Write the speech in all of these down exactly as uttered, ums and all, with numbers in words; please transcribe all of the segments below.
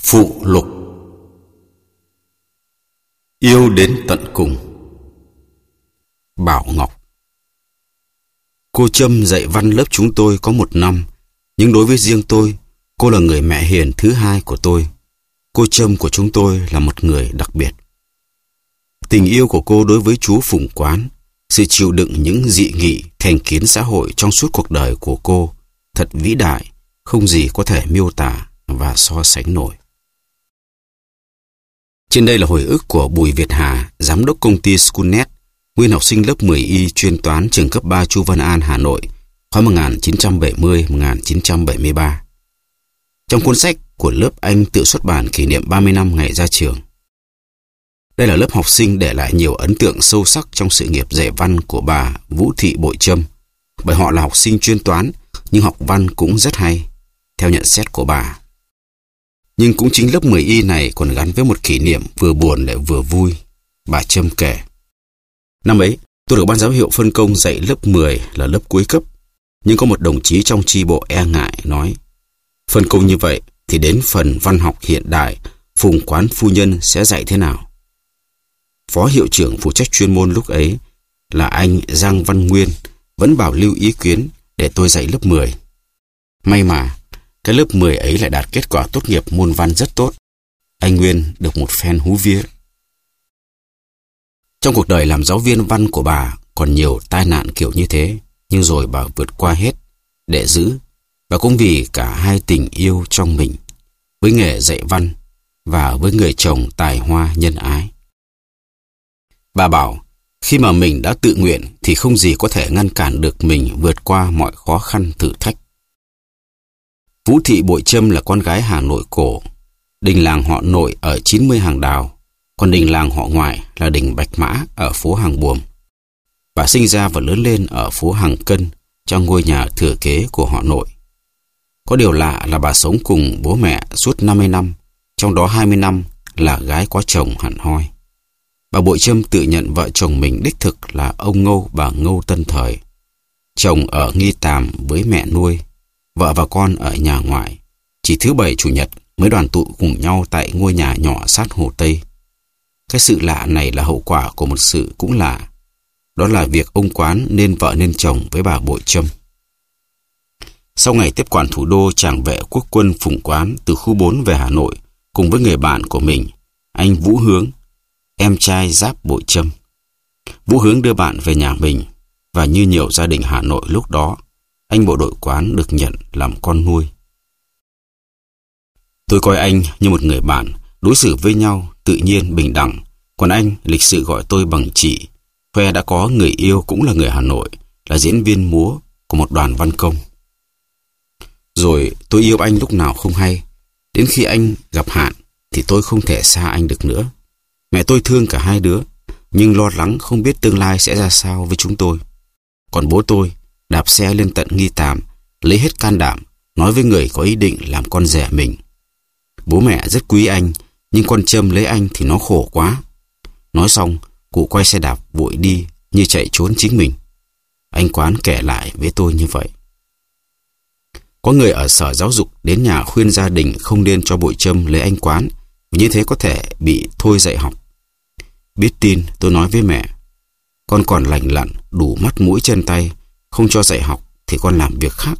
Phụ lục. Yêu đến tận cùng. Bảo Ngọc. Cô Trâm dạy văn lớp chúng tôi có một năm, nhưng đối với riêng tôi, cô là người mẹ hiền thứ hai của tôi. Cô Trâm của chúng tôi là một người đặc biệt. Tình yêu của cô đối với chú Phùng Quán, sự chịu đựng những dị nghị, thành kiến xã hội trong suốt cuộc đời của cô thật vĩ đại, không gì có thể miêu tả và so sánh nổi. Trên đây là hồi ức của Bùi Việt Hà, giám đốc công ty Schoolnet, nguyên học sinh lớp mười Y chuyên toán trường cấp ba Chu Văn An, Hà Nội, khóa một nghìn chín trăm bảy mươi đến một nghìn chín trăm bảy mươi ba. Trong cuốn sách của lớp anh tự xuất bản kỷ niệm ba mươi năm ngày ra trường. Đây là lớp học sinh để lại nhiều ấn tượng sâu sắc trong sự nghiệp dạy văn của bà Vũ Thị Bội Trâm, bởi họ là học sinh chuyên toán nhưng học văn cũng rất hay, theo nhận xét của bà. Nhưng cũng chính lớp mười Y này còn gắn với một kỷ niệm vừa buồn lại vừa vui. Bà Trâm kể: năm ấy, tôi được ban giám hiệu phân công dạy lớp mười là lớp cuối cấp, nhưng có một đồng chí trong chi bộ e ngại nói: phân công như vậy thì đến phần văn học hiện đại, Phùng Quán phu nhân sẽ dạy thế nào? Phó hiệu trưởng phụ trách chuyên môn lúc ấy là anh Giang Văn Nguyên vẫn bảo lưu ý kiến để tôi dạy lớp mười. May mà cái lớp mười ấy lại đạt kết quả tốt nghiệp môn văn rất tốt. Anh Nguyên được một phen hú vía. Trong cuộc đời làm giáo viên văn của bà còn nhiều tai nạn kiểu như thế, nhưng rồi bà vượt qua hết để giữ, và cũng vì cả hai tình yêu trong mình, với nghề dạy văn và với người chồng tài hoa nhân ái. Bà bảo, khi mà mình đã tự nguyện thì không gì có thể ngăn cản được mình vượt qua mọi khó khăn thử thách. Vũ Thị Bội Trâm là con gái Hà Nội cổ. Đình làng họ Nội ở chín mươi Hàng Đào, còn đình làng họ ngoại là đình Bạch Mã ở phố Hàng Buồm. Bà sinh ra và lớn lên ở phố Hàng Cân, trong ngôi nhà thừa kế của họ Nội. Có điều lạ là bà sống cùng bố mẹ suốt năm mươi năm, trong đó hai mươi năm là gái có chồng hẳn hoi. Bà Bội Trâm tự nhận vợ chồng mình đích thực là ông Ngô bà Ngô Tân Thời. Chồng ở Nghi Tàm với mẹ nuôi, vợ và con ở nhà ngoại. Chỉ thứ bảy chủ nhật mới đoàn tụ cùng nhau tại ngôi nhà nhỏ sát Hồ Tây. Cái sự lạ này là hậu quả của một sự cũng lạ. Đó là việc ông Quán nên vợ nên chồng với bà Bội Trâm. Sau ngày tiếp quản thủ đô, tràng vệ quốc quân Phùng Quán từ khu bốn về Hà Nội cùng với người bạn của mình, anh Vũ Hướng, em trai Giáp Bội Trâm. Vũ Hướng đưa bạn về nhà mình, và như nhiều gia đình Hà Nội lúc đó, anh bộ đội Quán được nhận làm con nuôi. Tôi coi anh như một người bạn, đối xử với nhau tự nhiên bình đẳng, còn anh lịch sự gọi tôi bằng chị, khoe đã có người yêu cũng là người Hà Nội, là diễn viên múa của một đoàn văn công. Rồi tôi yêu anh lúc nào không hay, đến khi anh gặp hạn thì tôi không thể xa anh được nữa. Mẹ tôi thương cả hai đứa, nhưng lo lắng không biết tương lai sẽ ra sao với chúng tôi. Còn bố tôi đạp xe lên tận Nghi Tàm, lấy hết can đảm, nói với người có ý định làm con rể mình: bố mẹ rất quý anh, nhưng con Trâm lấy anh thì nó khổ quá. Nói xong, cụ quay xe đạp vội đi như chạy trốn chính mình. Anh Quán kể lại với tôi như vậy. Có người ở sở giáo dục đến nhà khuyên gia đình không nên cho Bội Trâm lấy anh Quán, vì như thế có thể bị thôi dạy học. Biết tin, tôi nói với mẹ: con còn lành lặn, đủ mắt mũi chân tay, không cho dạy học thì con làm việc khác.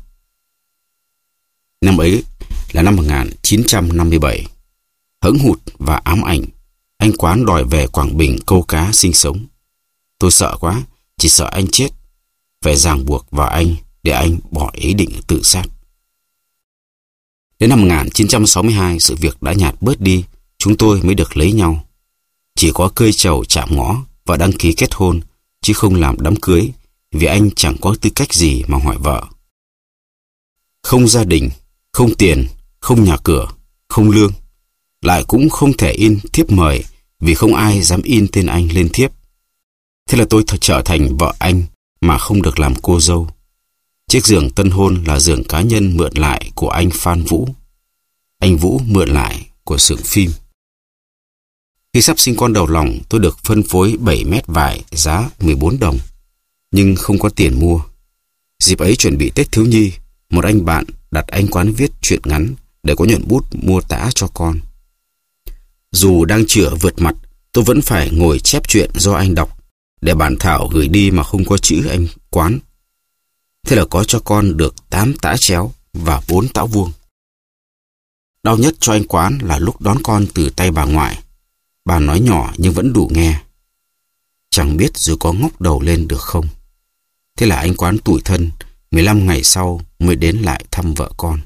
Năm ấy là năm một nghìn chín trăm năm mươi bảy. Hững hụt và ám ảnh, anh Quán đòi về Quảng Bình câu cá sinh sống. Tôi sợ quá, chỉ sợ anh chết, phải ràng buộc vào anh để anh bỏ ý định tự sát. Đến năm một nghìn chín trăm sáu mươi hai, sự việc đã nhạt bớt đi, chúng tôi mới được lấy nhau. Chỉ có cơi trầu chạm ngõ và đăng ký kết hôn, chứ không làm đám cưới, vì anh chẳng có tư cách gì mà hỏi vợ. Không gia đình, không tiền, không nhà cửa, không lương, lại cũng không thể in thiếp mời, vì không ai dám in tên anh lên thiếp. Thế là tôi thật trở thành vợ anh mà không được làm cô dâu. Chiếc giường tân hôn là giường cá nhân mượn lại của anh Phan Vũ. Anh Vũ mượn lại của xưởng phim. Khi sắp sinh con đầu lòng, tôi được phân phối bảy mét vải giá mười bốn đồng, nhưng không có tiền mua. Dịp ấy chuẩn bị Tết Thiếu Nhi, một anh bạn đặt anh Quán viết truyện ngắn để có nhuận bút mua tã cho con. Dù đang chửa vượt mặt, tôi vẫn phải ngồi chép chuyện do anh đọc, để bản thảo gửi đi mà không có chữ anh Quán. Thế là có cho con được tám tã chéo và bốn tã vuông. Đau nhất cho anh Quán là lúc đón con từ tay bà ngoại. Bà nói nhỏ nhưng vẫn đủ nghe. Chẳng biết dù có ngóc đầu lên được không. Thế là anh Quán tủi thân, mười lăm ngày sau mới đến lại thăm vợ con.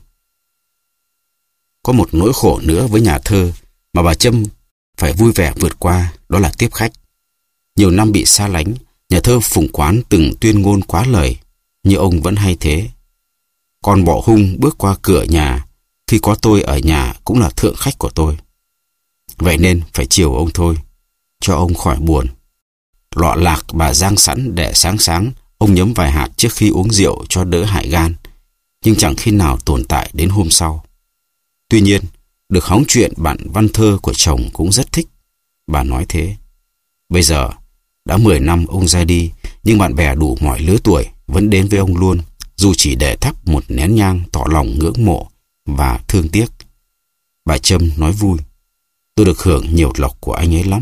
Có một nỗi khổ nữa với nhà thơ mà bà Trâm phải vui vẻ vượt qua, đó là tiếp khách. Nhiều năm bị xa lánh, nhà thơ Phùng Quán từng tuyên ngôn quá lời, như ông vẫn hay thế. Con bọ hung bước qua cửa nhà, khi có tôi ở nhà cũng là thượng khách của tôi. Vậy nên phải chiều ông thôi, cho ông khỏi buồn. Lọ lạc bà rang sẵn để sáng sáng, ông nhấm vài hạt trước khi uống rượu cho đỡ hại gan, nhưng chẳng khi nào tồn tại đến hôm sau. Tuy nhiên, được hóng chuyện bản văn thơ của chồng cũng rất thích. Bà nói thế. Bây giờ, đã mười năm ông ra đi, nhưng bạn bè đủ mọi lứa tuổi vẫn đến với ông luôn, dù chỉ để thắp một nén nhang tỏ lòng ngưỡng mộ và thương tiếc. Bà Trâm nói vui. Tôi được hưởng nhiều lộc của anh ấy lắm.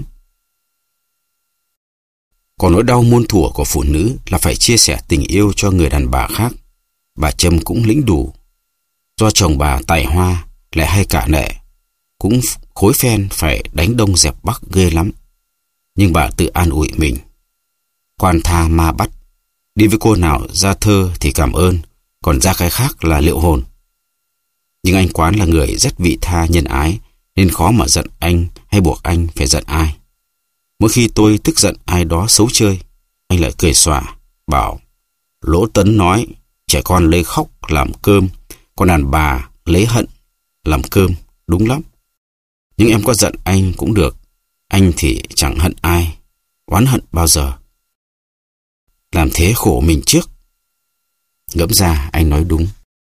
Còn nỗi đau muôn thuở của phụ nữ là phải chia sẻ tình yêu cho người đàn bà khác. Bà Trâm cũng lĩnh đủ. Do chồng bà tài hoa, lại hay cả nệ, cũng khối phen phải đánh đông dẹp bắc ghê lắm. Nhưng bà tự an ủi mình. Quan tha ma bắt. Đi với cô nào ra thơ thì cảm ơn, còn ra cái khác là liệu hồn. Nhưng anh Quán là người rất vị tha nhân ái, nên khó mà giận anh hay buộc anh phải giận ai. Mỗi khi tôi tức giận ai đó xấu chơi, anh lại cười xòa, bảo Lỗ Tấn nói trẻ con lấy khóc làm cơm, còn đàn bà lấy hận làm cơm, đúng lắm. Nhưng em có giận anh cũng được, anh thì chẳng hận ai, oán hận bao giờ. Làm thế khổ mình trước. Ngẫm ra anh nói đúng.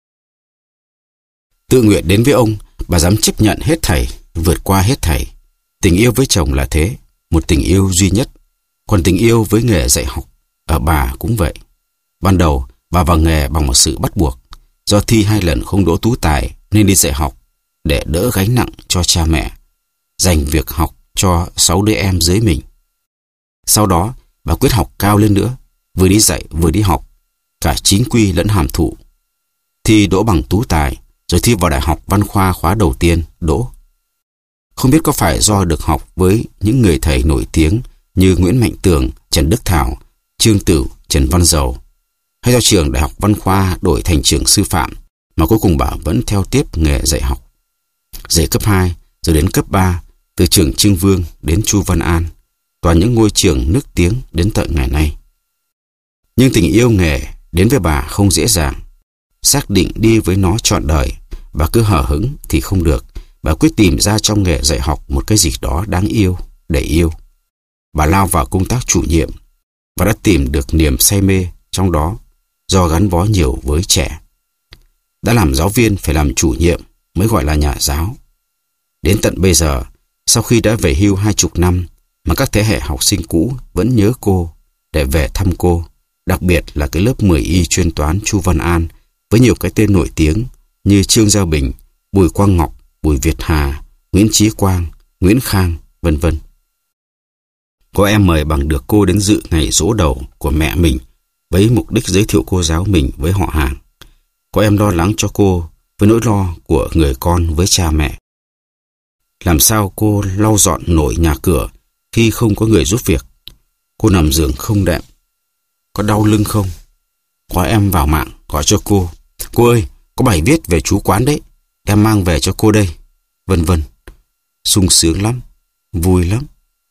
Tự nguyện đến với ông, bà dám chấp nhận hết thảy, vượt qua hết thảy. Tình yêu với chồng là thế, một tình yêu duy nhất. Còn tình yêu với nghề dạy học, ở bà cũng vậy. Ban đầu, bà vào nghề bằng một sự bắt buộc. Do thi hai lần không đỗ tú tài nên đi dạy học, để đỡ gánh nặng cho cha mẹ, dành việc học cho sáu đứa em dưới mình. Sau đó, bà quyết học cao lên nữa, vừa đi dạy vừa đi học, cả chính quy lẫn hàm thụ. Thi đỗ bằng tú tài, rồi thi vào Đại học Văn khoa khóa đầu tiên, đỗ. Không biết có phải do được học với những người thầy nổi tiếng như Nguyễn Mạnh Tường, Trần Đức Thảo, Trương Tửu, Trần Văn Dầu, hay do trường Đại học Văn khoa đổi thành trường sư phạm, mà cuối cùng bà vẫn theo tiếp nghề dạy học. Dạy cấp hai, rồi đến cấp ba, từ trường Trưng Vương đến Chu Văn An, toàn những ngôi trường nức tiếng đến tận ngày nay. Nhưng tình yêu nghề đến với bà không dễ dàng. Xác định đi với nó trọn đời, bà cứ hờ hững thì không được. Bà quyết tìm ra trong nghề dạy học một cái gì đó đáng yêu, để yêu. Bà lao vào công tác chủ nhiệm và đã tìm được niềm say mê trong đó do gắn bó nhiều với trẻ. Đã làm giáo viên phải làm chủ nhiệm mới gọi là nhà giáo. Đến tận bây giờ, sau khi đã về hưu hai chục năm, mà các thế hệ học sinh cũ vẫn nhớ cô để về thăm cô, đặc biệt là cái lớp mười y chuyên toán Chu Văn An với nhiều cái tên nổi tiếng như Trương Gia Bình, Bùi Quang Ngọc, Bùi Việt Hà, Nguyễn Chí Quang, Nguyễn Khang, vân vân. Có em mời bằng được cô đến dự ngày giỗ đầu của mẹ mình với mục đích giới thiệu cô giáo mình với họ hàng. Có em lo lắng cho cô với nỗi lo của người con với cha mẹ. Làm sao cô lau dọn nổi nhà cửa khi không có người giúp việc? Cô nằm giường không đệm. Có đau lưng không? Có em vào mạng gọi cho cô. Cô ơi, có bài viết về chú Quán đấy, em mang về cho cô đây. Vân vân. Sung sướng lắm, vui lắm.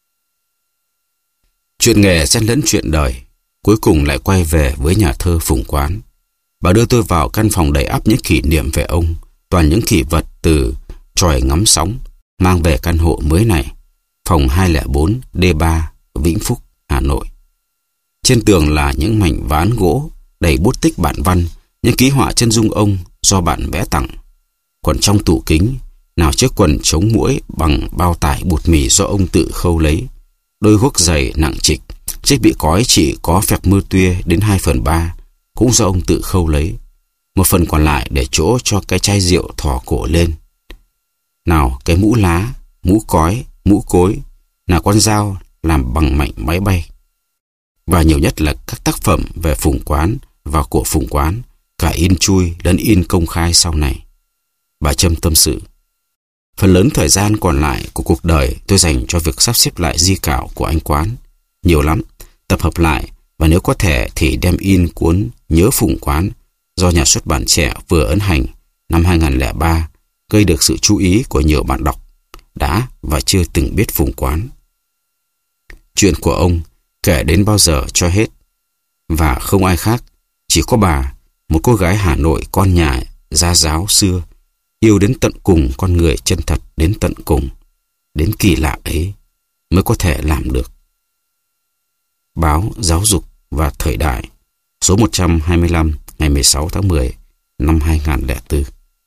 Chuyện nghề xen lẫn chuyện đời, cuối cùng lại quay về với nhà thơ Phùng Quán. Bà đưa tôi vào căn phòng đầy ắp những kỷ niệm về ông, toàn những kỷ vật từ chòi ngắm sóng, mang về căn hộ mới này, phòng hai không bốn D ba, Vĩnh Phúc, Hà Nội. Trên tường là những mảnh ván gỗ đầy bút tích bản văn, những ký họa chân dung ông do bạn vẽ tặng. Còn trong tủ kính, nào chiếc quần chống muỗi bằng bao tải bột mì do ông tự khâu lấy, đôi guốc giày nặng trịch, chiếc bị cói chỉ có phẹp mưa tuya đến hai phần ba, cũng do ông tự khâu lấy. Một phần còn lại để chỗ cho cái chai rượu thò cổ lên. Nào cái mũ lá, mũ cói, mũ cối, là con dao làm bằng mảnh máy bay. Và nhiều nhất là các tác phẩm về Phùng Quán và của Phùng Quán, cả in chui lẫn in công khai sau này. Bà Trâm tâm sự: phần lớn thời gian còn lại của cuộc đời tôi dành cho việc sắp xếp lại di cảo của anh Quán. Nhiều lắm, tập hợp lại, và nếu có thể thì đem in cuốn Nhớ Phùng Quán do nhà xuất bản Trẻ vừa ấn hành năm hai nghìn không trăm lẻ ba, gây được sự chú ý của nhiều bạn đọc đã và chưa từng biết Phùng Quán. Chuyện của ông kể đến bao giờ cho hết, và không ai khác, chỉ có bà, một cô gái Hà Nội con nhà gia giáo xưa, yêu đến tận cùng con người chân thật đến tận cùng, đến kỳ lạ ấy mới có thể làm được. Báo Giáo dục và Thời đại, số một trăm hai mươi lăm, ngày mười sáu tháng mười năm hai nghìn không trăm lẻ bốn.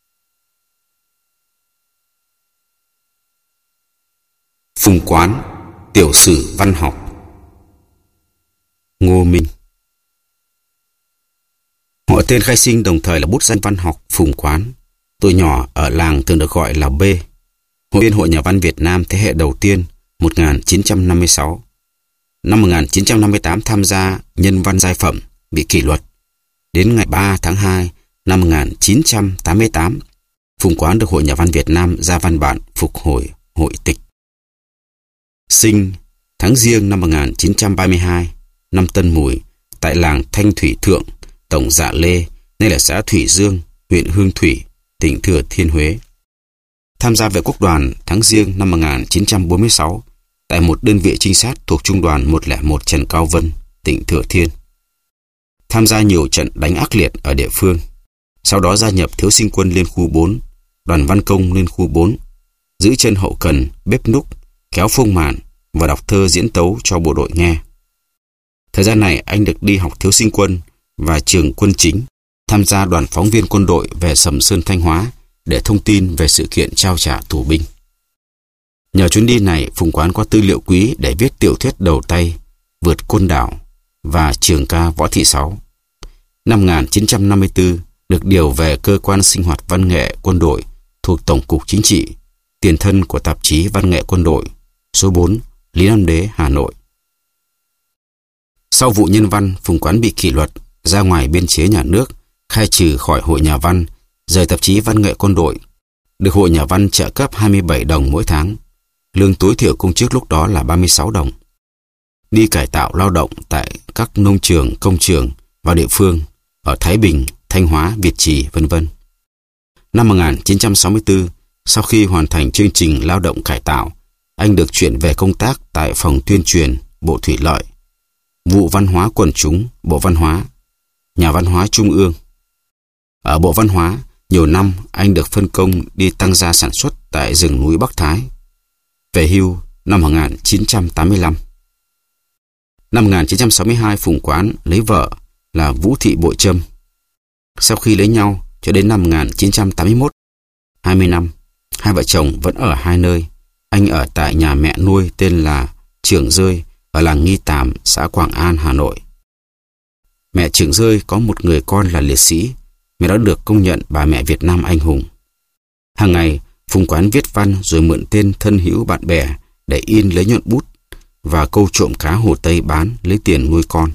Phùng Quán, tiểu sử văn học. Ngô Minh. Họ tên khai sinh đồng thời là bút danh văn học Phùng Quán. Tuổi nhỏ ở làng thường được gọi là B. Hội viên Hội Nhà văn Việt Nam thế hệ đầu tiên một nghìn chín trăm năm mươi sáu. Năm một nghìn chín trăm năm mươi tám tham gia Nhân văn giai phẩm, bị kỷ luật. Đến ngày ba tháng hai năm một nghìn chín trăm tám mươi tám, Phùng Quán được Hội Nhà văn Việt Nam ra văn bản phục hồi hội tịch. Sinh tháng Giêng năm một nghìn chín trăm ba mươi hai, năm Tân Mùi, tại làng Thanh Thủy Thượng, tổng Dạ Lê, nay là xã Thủy Dương, huyện Hương Thủy, tỉnh Thừa Thiên Huế. Tham gia vệ quốc đoàn tháng Giêng năm một nghìn chín trăm bốn mươi sáu tại một đơn vị trinh sát thuộc trung đoàn một không một Trần Cao Vân, tỉnh Thừa Thiên. Tham gia nhiều trận đánh ác liệt ở địa phương. Sau đó gia nhập Thiếu sinh quân Liên khu bốn, đoàn văn công Liên khu bốn, giữ chân hậu cần, bếp núc, kéo phông màn và đọc thơ diễn tấu cho bộ đội nghe. Thời gian này anh được đi học Thiếu sinh quân và trường quân chính, tham gia đoàn phóng viên quân đội về Sầm Sơn, Thanh Hóa để thông tin về sự kiện trao trả tù binh. Nhờ chuyến đi này, Phùng Quán có tư liệu quý để viết tiểu thuyết đầu tay Vượt Côn Đảo và trường ca Võ Thị Sáu. Năm một nghìn chín trăm năm mươi tư, được điều về cơ quan sinh hoạt văn nghệ quân đội thuộc Tổng cục Chính trị, tiền thân của tạp chí Văn nghệ quân đội, số bốn, Lý Nam Đế, Hà Nội. Sau vụ nhân văn, Phùng Quán bị kỷ luật, ra ngoài biên chế nhà nước, khai trừ khỏi Hội Nhà văn, rời tạp chí Văn nghệ quân đội, được Hội Nhà văn trợ cấp hai mươi bảy đồng mỗi tháng. Lương tối thiểu công chức lúc đó là ba mươi sáu đồng. Đi cải tạo lao động tại các nông trường, công trường và địa phương ở Thái Bình, Thanh Hóa, Việt Trì, vân vân. Năm một nghìn chín trăm sáu mươi tư, sau khi hoàn thành chương trình lao động cải tạo, anh được chuyển về công tác tại phòng tuyên truyền Bộ Thủy lợi, vụ văn hóa quần chúng, Bộ Văn hóa, Nhà văn hóa Trung ương. Ở Bộ Văn hóa, nhiều năm anh được phân công đi tăng gia sản xuất tại rừng núi Bắc Thái. Về hưu năm một nghìn chín trăm tám mươi lăm. Năm một nghìn chín trăm sáu mươi hai, Phùng Quán lấy vợ là Vũ Thị Bội Trâm. Sau khi lấy nhau cho đến năm một nghìn chín trăm tám mươi mốt, hai mươi năm, hai vợ chồng vẫn ở hai nơi. Anh ở tại nhà mẹ nuôi tên là Trường Rơi ở làng Nghi Tàm, xã Quảng An, Hà Nội. Mẹ Trường Rơi có một người con là liệt sĩ, mẹ đã được công nhận bà mẹ Việt Nam anh hùng. Hàng ngày, Phùng Quán viết văn rồi mượn tên thân hữu bạn bè để in lấy nhuận bút và câu trộm cá Hồ Tây bán lấy tiền nuôi con.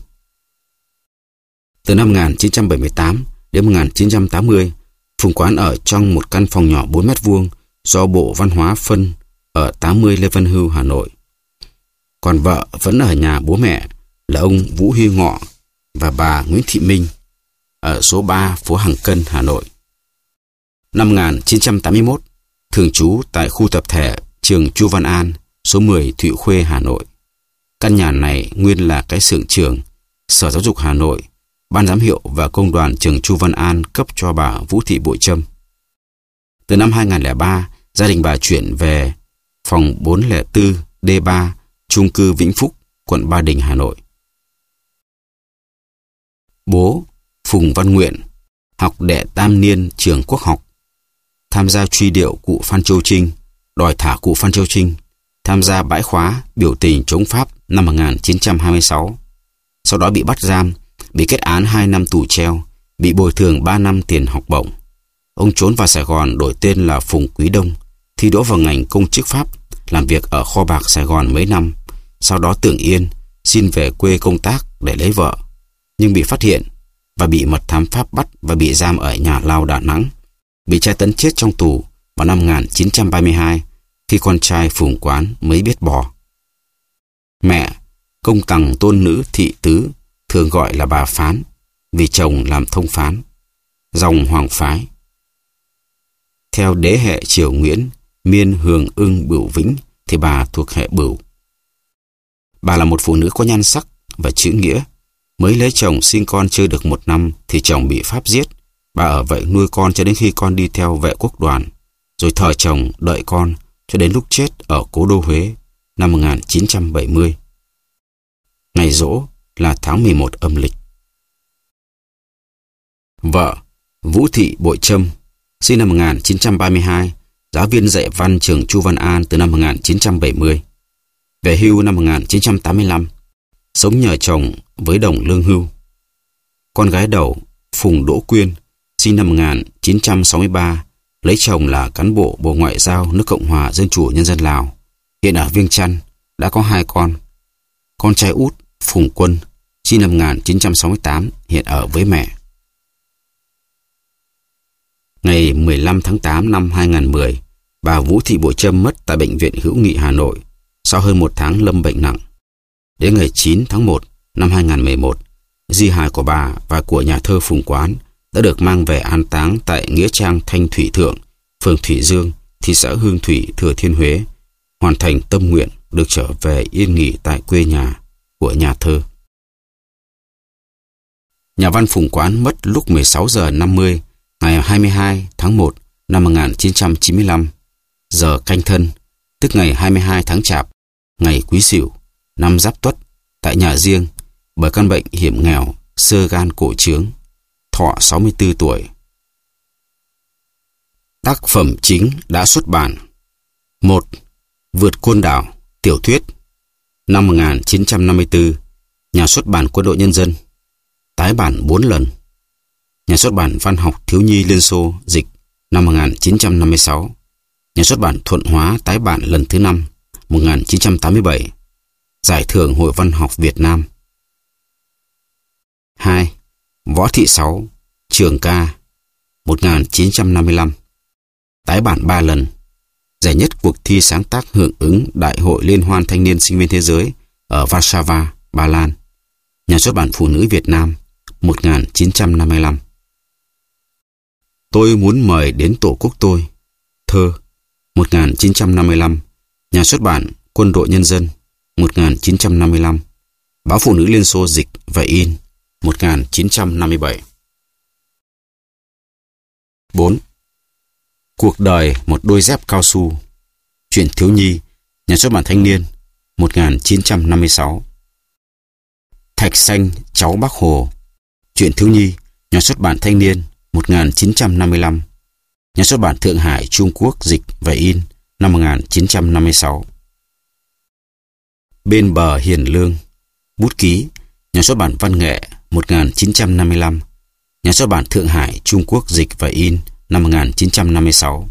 Từ năm một nghìn chín trăm bảy mươi tám đến một nghìn chín trăm tám mươi, Phùng Quán ở trong một căn phòng nhỏ bốn mét vuông do Bộ Văn hóa phân ở tám mươi Lê Văn Hưu, Hà Nội. Còn vợ vẫn ở nhà bố mẹ là ông Vũ Huy Ngọ và bà Nguyễn Thị Minh ở số ba phố Hàng Cân, Hà Nội. Năm một nghìn chín trăm tám mươi mốt, thường trú tại khu tập thể trường Chu Văn An, số mười Thụy Khuê, Hà Nội. Căn nhà này nguyên là cái xưởng trường, Sở Giáo dục Hà Nội, Ban giám hiệu và công đoàn trường Chu Văn An cấp cho bà Vũ Thị Bội Trâm. Từ năm hai nghìn không trăm lẻ ba, gia đình bà chuyển về phòng bốn không bốn D ba, chung cư Vĩnh Phúc, quận Ba Đình, Hà Nội. Bố Phùng Văn Nguyện, học đệ tam niên trường Quốc học, tham gia truy điệu cụ Phan Châu Trinh, đòi thả cụ Phan Châu Trinh, tham gia bãi khóa biểu tình chống Pháp năm một nghìn chín trăm hai mươi sáu. Sau đó bị bắt giam, bị kết án hai năm tù treo, bị bồi thường ba năm tiền học bổng. Ông trốn vào Sài Gòn đổi tên là Phùng Quý Đông, thi đỗ vào ngành công chức Pháp, làm việc ở kho bạc Sài Gòn mấy năm, sau đó tưởng yên, xin về quê công tác để lấy vợ, nhưng bị phát hiện và bị mật thám Pháp bắt và bị giam ở nhà lao Đà Nẵng, bị tra tấn chết trong tù vào năm một nghìn chín trăm ba mươi hai khi con trai Phùng Quán mới biết bò. Mẹ, công tằng tôn nữ Thị Tứ, thường gọi là bà Phán, vì chồng làm thông phán, dòng Hoàng phái. Theo đế hệ Triều Nguyễn, Miên Hường Ưng Bửu Vĩnh thì bà thuộc hệ Bửu. Bà là một phụ nữ có nhan sắc và chữ nghĩa. Mới lấy chồng sinh con chưa được một năm thì chồng bị Pháp giết. Bà ở vậy nuôi con cho đến khi con đi theo vệ quốc đoàn, rồi thờ chồng đợi con cho đến lúc chết ở cố đô Huế năm một nghìn chín trăm bảy mươi. Ngày giỗ là tháng mười một âm lịch. Vợ, Vũ Thị Bội Trâm, sinh năm một nghìn chín trăm ba mươi hai, giáo viên dạy văn trường Chu Văn An từ năm một nghìn chín trăm bảy mươi. Về hưu năm một nghìn chín trăm tám mươi lăm, sống nhờ chồng với đồng lương hưu. Con gái đầu, Phùng Đỗ Quyên, sinh năm một nghìn chín trăm sáu mươi ba, lấy chồng là cán bộ Bộ Ngoại giao nước Cộng hòa Dân chủ Nhân dân Lào, hiện ở Viêng Chăn, đã có hai con. Con trai út, Phùng Quân, sinh năm một nghìn chín trăm sáu mươi tám, hiện ở với mẹ. Ngày mười lăm tháng tám năm hai nghìn không trăm mười, bà Vũ Thị Bội Trâm mất tại Bệnh viện Hữu nghị Hà Nội sau hơn một tháng lâm bệnh nặng. Đến ngày chín tháng một năm hai nghìn không trăm mười một, di hài của bà và của nhà thơ Phùng Quán đã được mang về an táng tại Nghĩa trang Thanh Thủy Thượng, phường Thủy Dương, thị xã Hương Thủy, Thừa Thiên Huế, hoàn thành tâm nguyện được trở về yên nghỉ tại quê nhà của nhà thơ. Nhà văn Phùng Quán mất lúc mười sáu giờ năm mươi ngày hai mươi hai tháng một năm một nghìn chín trăm chín mươi lăm, giờ Canh Thân, tức ngày hai mươi hai tháng Chạp, ngày Quý Sửu, năm Giáp Tuất, tại nhà riêng, bởi căn bệnh hiểm nghèo xơ gan cổ trướng, thọ sáu mươi tư tuổi. Tác phẩm chính đã xuất bản: một. Vượt Côn Đảo, tiểu thuyết, năm một nghìn chín trăm năm mươi tư, nhà xuất bản Quân đội Nhân dân, tái bản bốn lần. Nhà xuất bản Văn học Thiếu nhi Liên Xô, dịch, năm một nghìn chín trăm năm mươi sáu. Nhà xuất bản Thuận Hóa tái bản lần thứ năm, một nghìn chín trăm tám mươi bảy. Giải thưởng Hội Văn học Việt Nam. hai. Võ Thị Sáu, Trường ca, một nghìn chín trăm năm mươi lăm. Tái bản ba lần. Giải nhất cuộc thi sáng tác hưởng ứng Đại hội Liên hoan Thanh niên Sinh viên Thế giới ở Warsaw, Ba Lan. Nhà xuất bản Phụ nữ Việt Nam, một nghìn chín trăm năm mươi lăm. Tôi muốn mời đến Tổ quốc tôi, thơ, một nghìn chín trăm năm mươi lăm. Nhà xuất bản Quân đội Nhân dân, một nghìn chín trăm năm mươi lăm. Báo Phụ nữ Liên Xô dịch và in, một nghìn chín trăm năm mươi bảy. bốn. Cuộc đời một đôi dép cao su, truyện thiếu nhi, nhà xuất bản Thanh niên, một nghìn chín trăm năm mươi sáu. Thạch Xanh cháu Bác Hồ, truyện thiếu nhi, nhà xuất bản Thanh niên, một nghìn chín trăm năm mươi lăm. Nhà xuất bản Thượng Hải, Trung Quốc dịch và in, năm một nghìn chín trăm năm mươi sáu. Bên bờ hiền lương, bút ký, nhà xuất bản Văn nghệ, một nghìn chín trăm năm mươi lăm. Nhà xuất bản Thượng Hải, Trung Quốc dịch và in, năm một nghìn chín trăm năm mươi sáu.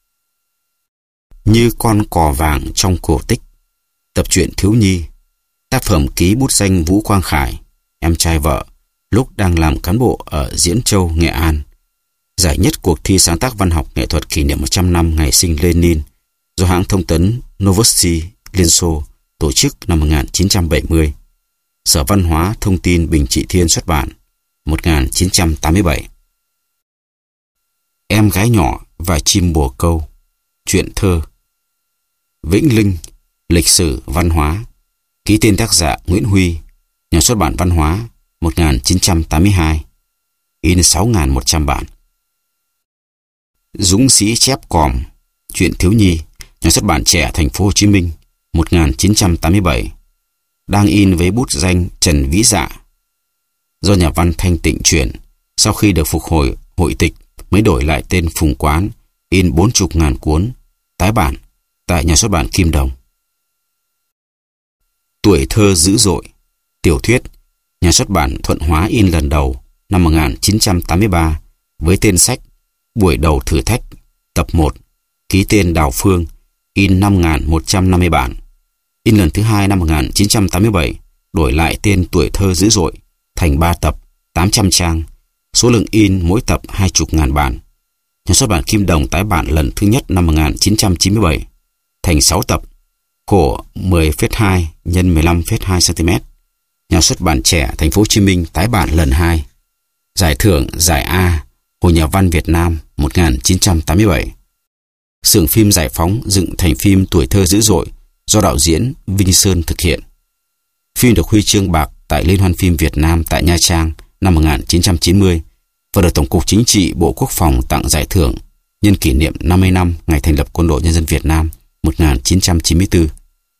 Như con cò vàng trong cổ tích, tập truyện thiếu nhi, tác phẩm ký bút danh Vũ Quang Khải, em trai vợ, lúc đang làm cán bộ ở Diễn Châu, Nghệ An. Giải nhất cuộc thi sáng tác văn học nghệ thuật kỷ niệm một trăm năm ngày sinh Lenin do hãng thông tấn Novosti Liên Xô tổ chức năm một nghìn chín trăm bảy mươi. Sở Văn hóa Thông tin Bình Trị Thiên xuất bản, một nghìn chín trăm tám mươi bảy. Em gái nhỏ và chim bồ câu, truyện thơ, Vĩnh Linh, lịch sử văn hóa, ký tên tác giả Nguyễn Huy, nhà xuất bản Văn hóa, một nghìn chín trăm tám mươi hai, in sáu nghìn một trăm bản. Dũng sĩ chép còm, truyện thiếu nhi, nhà xuất bản Trẻ Thành phố Hồ Chí Minh, một nghìn chín trăm tám mươi bảy, đang in với bút danh Trần Vĩ Dạ. Do nhà văn Thanh Tịnh chuyển, sau khi được phục hồi hội tịch mới đổi lại tên Phùng Quán, in bốn chục ngàn cuốn, tái bản tại nhà xuất bản Kim Đồng. Tuổi thơ dữ dội, tiểu thuyết, nhà xuất bản Thuận Hóa in lần đầu năm một nghìn chín trăm tám mươi ba với tên sách Buổi đầu thử thách, tập một, ký tên Đào Phương, in năm nghìn một trăm năm mươi bản. In lần thứ hai năm một nghìn chín trăm tám mươi bảy, đổi lại tên Tuổi thơ dữ dội, thành ba tập, tám trăm trang, số lượng in mỗi tập hai chục ngàn bản. Nhà xuất bản Kim Đồng tái bản lần thứ nhất năm một nghìn chín trăm chín mươi bảy, thành sáu tập, khổ mười phẩy hai nhân mười lăm phẩy hai xăng-ti-mét. Nhà xuất bản Trẻ Thành phố Hồ Chí Minh tái bản lần hai. Giải thưởng Giải A Hội Nhà văn Việt Nam một nghìn chín trăm tám mươi bảy. Xưởng phim Giải Phóng dựng thành phim Tuổi thơ dữ dội do đạo diễn Vinh Sơn thực hiện. Phim được huy chương bạc tại Liên hoan phim Việt Nam tại Nha Trang năm một nghìn chín trăm chín mươi và được Tổng cục Chính trị Bộ Quốc phòng tặng giải thưởng nhân kỷ niệm năm mươi năm ngày thành lập Quân đội Nhân dân Việt Nam một nghìn chín trăm chín mươi tư.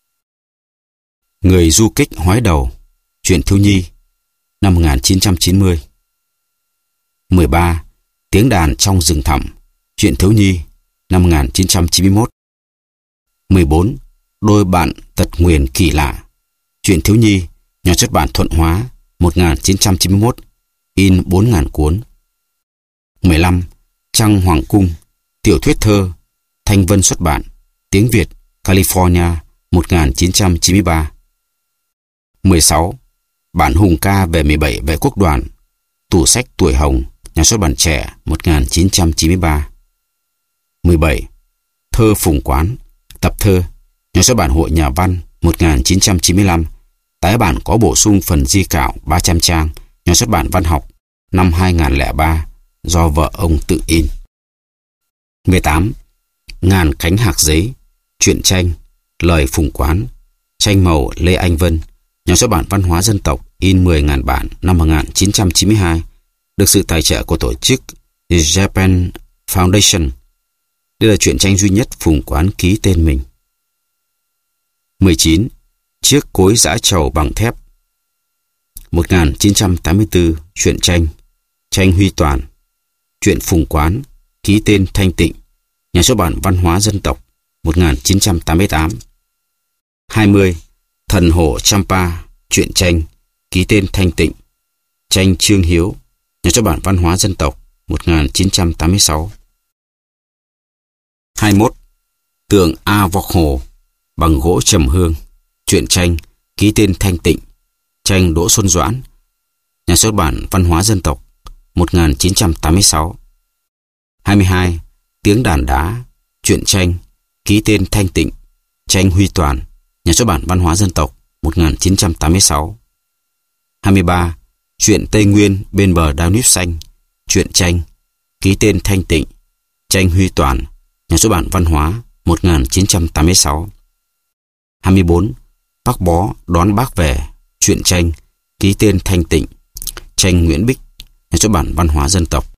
Người du kích hói đầu, truyện thiếu nhi năm một nghìn chín trăm chín mươi. mười ba. Tiếng đàn trong rừng thẳm, truyện thiếu nhi năm một nghìn chín trăm chín mươi mốt. mười bốn. Đôi bạn tật nguyền kỳ lạ, truyện thiếu nhi, nhà xuất bản Thuận Hóa một nghìn chín trăm chín mươi mốt, in bốn nghìn cuốn. mười lăm. Trăng Hoàng Cung, tiểu thuyết thơ, Thanh Vân xuất bản, tiếng Việt, California một nghìn chín trăm chín mươi ba. mười sáu. Bản hùng ca về mười bảy vệ quốc đoàn, tủ sách Tuổi Hồng, nhà xuất bản Trẻ một nghìn chín trăm chín mươi ba. mười bảy. Thơ Phùng Quán, tập thơ, nhà xuất bản Hội Nhà văn một nghìn chín trăm chín mươi lăm, tái bản có bổ sung phần di cảo ba trăm trang, nhà xuất bản Văn học năm hai nghìn lẻ ba, do vợ ông tự in. mười tám. Ngàn cánh hạc giấy, truyện tranh, lời Phùng Quán, tranh màu Lê Anh Vân, nhà xuất bản Văn hóa Dân tộc, in mười nghìn bản năm một nghìn chín trăm chín mươi hai, được sự tài trợ của tổ chức The Japan Foundation. Đây là truyện tranh duy nhất Phùng Quán ký tên mình. mười chín. Chiếc cối giã trầu bằng thép, một nghìn chín trăm tám mươi tư, truyện tranh, tranh Huy Toàn, truyện Phùng Quán, ký tên Thanh Tịnh, nhà xuất bản Văn hóa Dân tộc, một nghìn chín trăm tám mươi tám. hai mươi. Thần Hổ Champa, truyện tranh, ký tên Thanh Tịnh, tranh Trương Hiếu, nhà xuất bản Văn hóa Dân tộc, một nghìn chín trăm tám mươi sáu. hai mươi mốt. Tượng A Vọc Hồ, bằng gỗ trầm hương, truyện tranh, ký tên Thanh Tịnh, tranh Đỗ Xuân Doãn, nhà xuất bản Văn hóa Dân tộc, một nghìn chín trăm tám mươi sáu. hai mươi hai. Tiếng đàn đá, truyện tranh, ký tên Thanh Tịnh, tranh Huy Toàn, nhà xuất bản Văn hóa Dân tộc, một nghìn chín trăm tám mươi sáu. hai mươi ba. Truyện Tây Nguyên bên bờ đao níp xanh, truyện tranh, ký tên Thanh Tịnh, tranh Huy Toàn, nhà xuất bản Văn hóa, một nghìn chín trăm tám mươi sáu. hai mươi bốn. Bác Bó đón bác về, truyện tranh, ký tên Thanh Tịnh, tranh Nguyễn Bích, nhà xuất bản Văn hóa Dân tộc.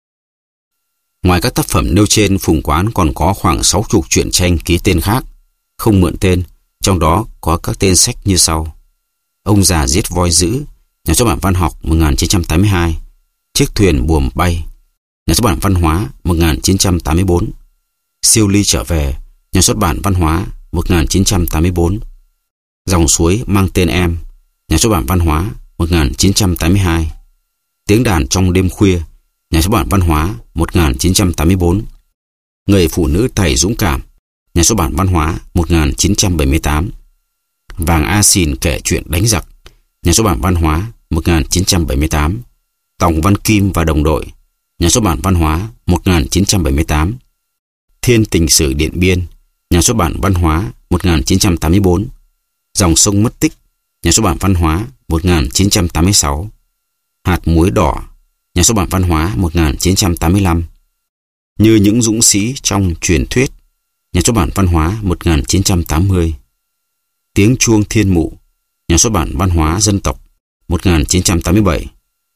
Ngoài các tác phẩm nêu trên, Phùng Quán còn có khoảng sáu chục truyện tranh ký tên khác, không mượn tên, trong đó có các tên sách như sau: Ông già giết voi dữ, nhà xuất bản Văn học một nghìn chín trăm tám mươi hai, Chiếc thuyền buồm bay, nhà xuất bản Văn hóa một nghìn chín trăm tám mươi tư, Siêu ly trở về, nhà xuất bản Văn hóa một nghìn chín trăm tám mươi tư, Dòng suối mang tên em, nhà xuất bản Văn hóa một nghìn chín trăm tám mươi hai, Tiếng đàn trong đêm khuya, nhà xuất bản Văn hóa một nghìn chín trăm tám mươi tư, Người phụ nữ tẩy dũng cảm, nhà xuất bản Văn hóa một nghìn chín trăm bảy mươi tám, Vàng A Xìn kể chuyện đánh giặc, nhà xuất bản Văn hóa một nghìn chín trăm bảy mươi tám, Tòng Văn Kim và đồng đội, nhà xuất bản Văn hóa một nghìn chín trăm bảy mươi tám, Thiên tình sử Điện Biên, nhà xuất bản Văn hóa một nghìn chín trăm tám mươi tư, Dòng sông mất tích, nhà xuất bản Văn hóa một nghìn chín trăm tám mươi sáu, Hạt muối đỏ, nhà xuất bản Văn hóa một nghìn chín trăm tám mươi lăm, Như những dũng sĩ trong truyền thuyết, nhà xuất bản Văn hóa một nghìn chín trăm tám mươi, Tiếng chuông thiên mụ, nhà xuất bản Văn hóa Dân tộc một nghìn chín trăm tám mươi bảy,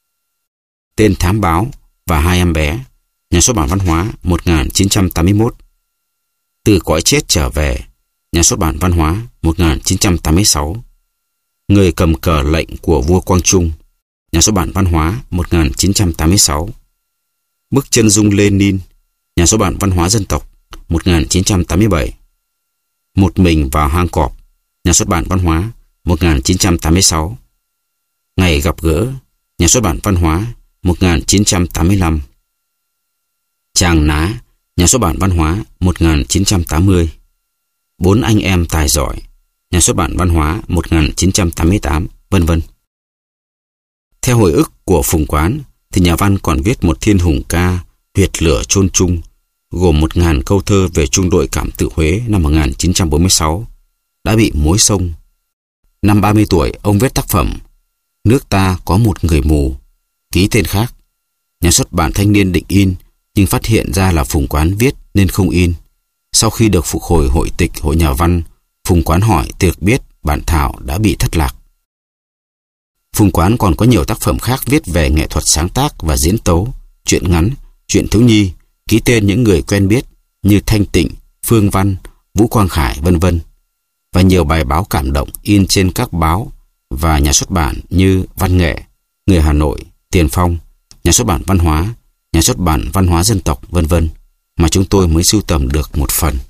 Tên thám báo và hai em bé, nhà xuất bản Văn hóa một nghìn chín trăm tám mươi mốt, Từ cõi chết trở về, nhà xuất bản Văn hóa một nghìn chín trăm tám mươi sáu, Người cầm cờ lệnh của vua Quang Trung, nhà xuất bản Văn hóa một nghìn chín trăm tám mươi sáu, Bức chân dung Lenin, nhà xuất bản Văn hóa Dân tộc một nghìn chín trăm tám mươi bảy, Một mình vào hang cọp, nhà xuất bản Văn hóa một nghìn chín trăm tám mươi sáu, Ngày gặp gỡ, nhà xuất bản Văn hóa một nghìn chín trăm tám mươi lăm, Tràng Ná, nhà xuất bản Văn hóa một nghìn chín trăm tám mươi, Bốn anh em tài giỏi, Nhà xuất bản Văn hóa một nghìn chín trăm tám mươi tám, vân vân. Theo hồi ức của Phùng Quán thì nhà văn còn viết một thiên hùng ca Huyệt lửa chôn chung, gồm một ngàn câu thơ về trung đội cảm tự Huế năm một nghìn chín trăm bốn mươi sáu, đã bị mối sông. Năm ba mươi tuổi, ông viết tác phẩm Nước ta có một người mù, ký tên khác. Nhà xuất bản Thanh Niên định in, nhưng phát hiện ra là Phùng Quán viết nên không in. Sau khi được phục hồi hội tịch Hội Nhà văn, Phùng Quán hỏi thì được biết bản thảo đã bị thất lạc. Phùng Quán còn có nhiều tác phẩm khác viết về nghệ thuật sáng tác và diễn tấu, truyện ngắn, truyện thiếu nhi, ký tên những người quen biết như Thanh Tịnh, Phương Văn, Vũ Quang Khải, vân vân, và nhiều bài báo cảm động in trên các báo và nhà xuất bản như Văn Nghệ, Người Hà Nội, Tiền Phong, Nhà xuất bản Văn hóa, Nhà xuất bản Văn hóa Dân tộc, vân vân, mà chúng tôi mới sưu tầm được một phần.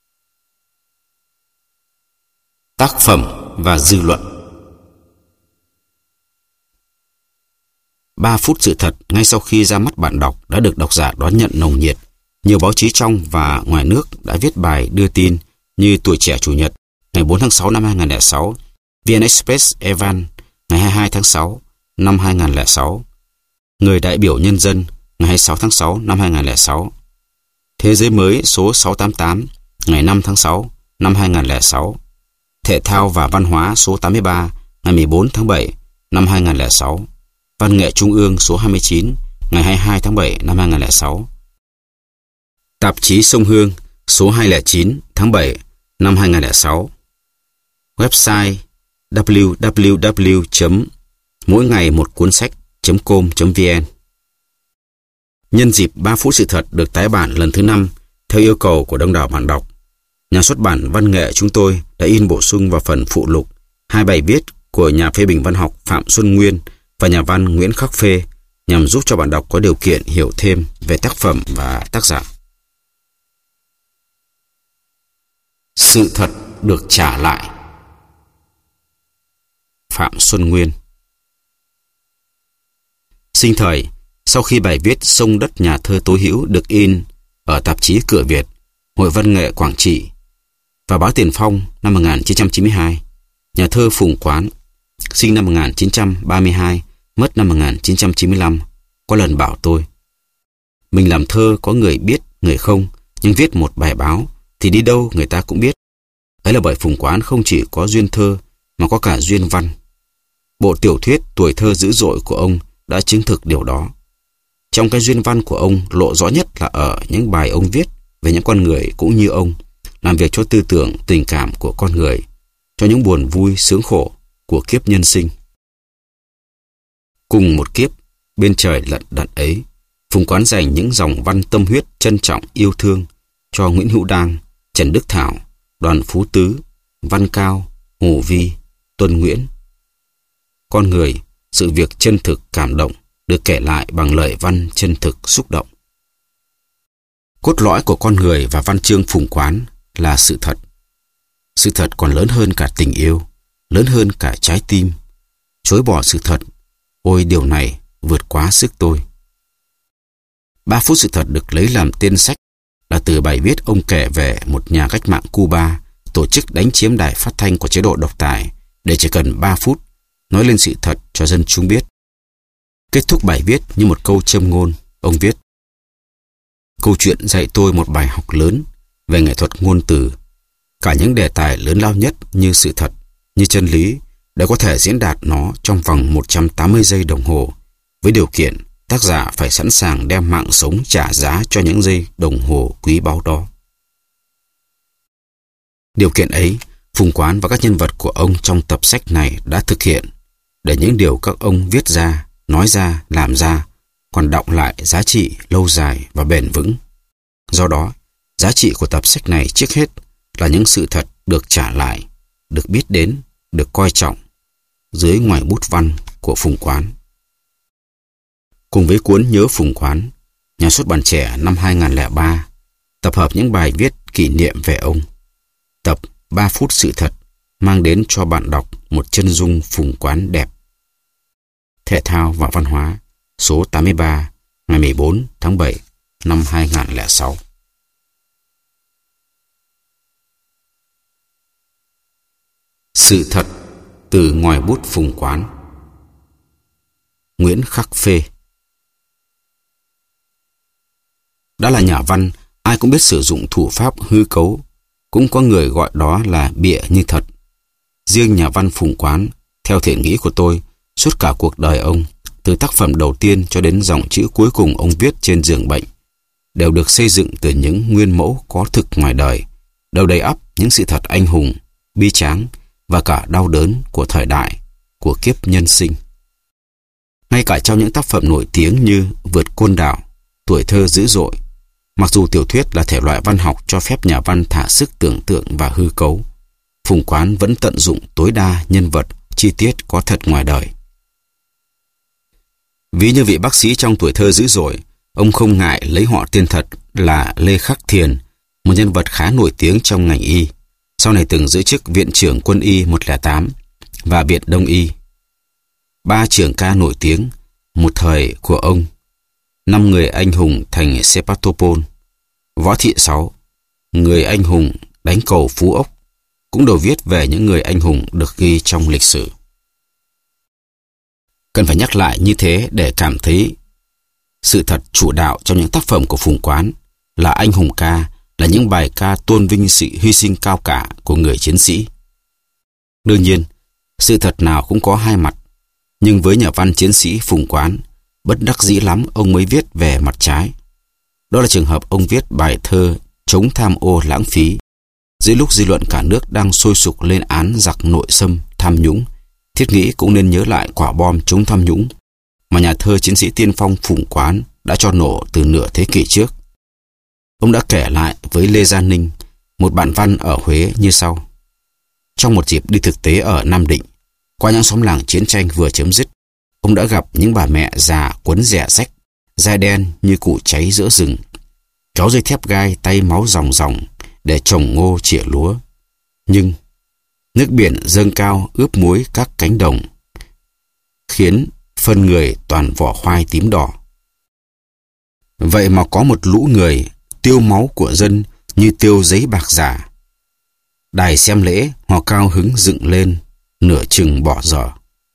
Tác phẩm và dư luận. Ba phút sự thật ngay sau khi ra mắt bạn đọc đã được độc giả đón nhận nồng nhiệt. Nhiều báo chí trong và ngoài nước đã viết bài đưa tin như Tuổi Trẻ Chủ nhật ngày bốn tháng sáu năm hai nghìn không trăm lẻ sáu, vê en Express Evan ngày hai mươi hai tháng sáu năm hai nghìn không trăm lẻ sáu, Người Đại biểu Nhân dân ngày hai mươi sáu tháng sáu năm hai nghìn không trăm lẻ sáu, Thế giới mới số sáu tám tám ngày năm tháng sáu năm hai nghìn không trăm lẻ sáu, Thể thao và Văn hóa số tám mươi ba ngày mười bốn tháng bảy năm hai nghìn không trăm lẻ sáu, Văn nghệ Trung ương số hai mươi chín ngày hai mươi hai tháng bảy năm hai nghìn không trăm lẻ sáu, Tạp chí Sông Hương số hai trăm lẻ chín tháng bảy năm hai nghìn không trăm lẻ sáu, website w w w chấm mỗi ngày một cuốn sách chấm com chấm vn. Nhân dịp ba phút sự thật được tái bản lần thứ năm theo yêu cầu của đông đảo bạn đọc, Nhà xuất bản Văn nghệ chúng tôi đã in bổ sung vào phần phụ lục hai bài viết của nhà phê bình văn học Phạm Xuân Nguyên và nhà văn Nguyễn Khắc Phê nhằm giúp cho bạn đọc có điều kiện hiểu thêm về tác phẩm và tác giả. Sự thật được trả lại. Phạm Xuân Nguyên. Sinh thời, sau khi bài viết Sông đất nhà thơ tố hữu được in ở tạp chí Cửa Việt, Hội Văn nghệ Quảng Trị và báo Tiền Phong năm một nghìn chín trăm chín mươi hai, nhà thơ Phùng Quán, sinh năm một nghìn chín trăm ba mươi hai, mất năm một nghìn chín trăm chín mươi lăm, có lần bảo tôi: mình làm thơ có người biết, người không, nhưng viết một bài báo thì đi đâu người ta cũng biết. Ấy là bởi Phùng Quán không chỉ có duyên thơ mà có cả duyên văn. Bộ tiểu thuyết Tuổi thơ dữ dội của ông đã chứng thực điều đó. Trong cái duyên văn của ông lộ rõ nhất là ở những bài ông viết về những con người cũng như ông, làm việc cho tư tưởng, tình cảm của con người, cho những buồn vui, sướng khổ của kiếp nhân sinh. Cùng một kiếp, bên trời lận đận ấy, Phùng Quán dành những dòng văn tâm huyết trân trọng yêu thương cho Nguyễn Hữu Đang, Trần Đức Thảo, Đoàn Phú Tứ, Văn Cao, Hồ Vi, Tuân Nguyễn. Con người, sự việc chân thực cảm động được kể lại bằng lời văn chân thực xúc động. Cốt lõi của con người và văn chương Phùng Quán là sự thật. Sự thật còn lớn hơn cả tình yêu, lớn hơn cả trái tim. Chối bỏ sự thật, ôi điều này vượt quá sức tôi. Ba phút sự thật được lấy làm tên sách là từ bài viết ông kể về một nhà cách mạng Cuba tổ chức đánh chiếm đài phát thanh của chế độ độc tài để chỉ cần ba phút nói lên sự thật cho dân chúng biết. Kết thúc bài viết như một câu châm ngôn, ông viết: câu chuyện dạy tôi một bài học lớn về nghệ thuật ngôn từ. Cả những đề tài lớn lao nhất như sự thật, như chân lý để có thể diễn đạt nó trong vòng một trăm tám mươi giây đồng hồ, với điều kiện tác giả phải sẵn sàng đem mạng sống trả giá cho những giây đồng hồ quý báu đó. Điều kiện ấy, Phùng Quán và các nhân vật của ông trong tập sách này đã thực hiện, để những điều các ông viết ra, nói ra, làm ra còn đọng lại giá trị lâu dài và bền vững. Do đó, giá trị của tập sách này trước hết là những sự thật được trả lại, được biết đến, được coi trọng dưới ngoài bút văn của Phùng Quán. Cùng với cuốn Nhớ Phùng Quán, Nhà xuất bản Trẻ năm hai nghìn không trăm lẻ ba tập hợp những bài viết kỷ niệm về ông. Tập ba phút sự thật mang đến cho bạn đọc một chân dung Phùng Quán đẹp. Thể thao và Văn hóa số tám mươi ba ngày mười bốn tháng bảy năm hai nghìn không trăm lẻ sáu. Sự thật từ ngòi bút Phùng Quán. Nguyễn Khắc Phê. Đã là nhà văn, ai cũng biết sử dụng thủ pháp hư cấu, cũng có người gọi đó là bịa như thật. Riêng nhà văn Phùng Quán, theo thể nghĩ của tôi, suốt cả cuộc đời ông, từ tác phẩm đầu tiên cho đến dòng chữ cuối cùng ông viết trên giường bệnh, đều được xây dựng từ những nguyên mẫu có thực ngoài đời, đều đầy ắp những sự thật anh hùng, bi tráng và cả đau đớn của thời đại, của kiếp nhân sinh. Ngay cả trong những tác phẩm nổi tiếng như Vượt Côn Đảo, Tuổi Thơ Dữ Dội, mặc dù tiểu thuyết là thể loại văn học cho phép nhà văn thả sức tưởng tượng và hư cấu, Phùng Quán vẫn tận dụng tối đa nhân vật, chi tiết có thật ngoài đời. Ví như vị bác sĩ trong Tuổi Thơ Dữ Dội, ông không ngại lấy họ tên thật là Lê Khắc Thiền, một nhân vật khá nổi tiếng trong ngành y, sau này từng giữ chức Viện trưởng Quân y một không tám và Viện Đông y. Ba trưởng ca nổi tiếng một thời của ông, Năm người anh hùng thành Sepatopol, Võ Thị Sáu, Người anh hùng đánh cầu Phú Ốc, cũng đều viết về những người anh hùng được ghi trong lịch sử. Cần phải nhắc lại như thế để cảm thấy sự thật chủ đạo trong những tác phẩm của Phùng Quán là anh hùng ca, là những bài ca tôn vinh sự hy sinh cao cả của người chiến sĩ. Đương nhiên, sự thật nào cũng có hai mặt, nhưng với nhà văn chiến sĩ Phùng Quán, bất đắc dĩ lắm ông mới viết về mặt trái. Đó là trường hợp ông viết bài thơ Chống tham ô lãng phí, giữa lúc dư luận cả nước đang sôi sục lên án giặc nội xâm, tham nhũng. Thiết nghĩ cũng nên nhớ lại quả bom chống tham nhũng mà nhà thơ chiến sĩ tiên phong Phùng Quán đã cho nổ từ nửa thế kỷ trước. Ông đã kể lại với Lê Gia Ninh, một bạn văn ở Huế như sau. Trong một dịp đi thực tế ở Nam Định, qua những xóm làng chiến tranh vừa chấm dứt, ông đã gặp những bà mẹ già quấn rẻ rách, da đen như cụ cháy giữa rừng, trói dây thép gai, tay máu ròng ròng để trồng ngô chĩa lúa. Nhưng nước biển dâng cao ướp muối các cánh đồng, khiến phân người toàn vỏ khoai tím đỏ. Vậy mà có một lũ người tiêu máu của dân như tiêu giấy bạc giả. Đài xem lễ họ cao hứng dựng lên, nửa chừng bỏ dở.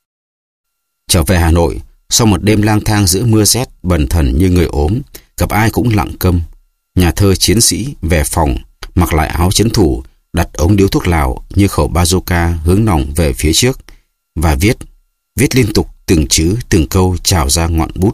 Trở về Hà Nội, sau một đêm lang thang giữa mưa rét bần thần như người ốm, gặp ai cũng lặng câm, nhà thơ chiến sĩ về phòng, mặc lại áo trấn thủ, đặt ống điếu thuốc lào như khẩu bazooka hướng nòng về phía trước và viết, viết liên tục từng chữ từng câu trào ra ngọn bút.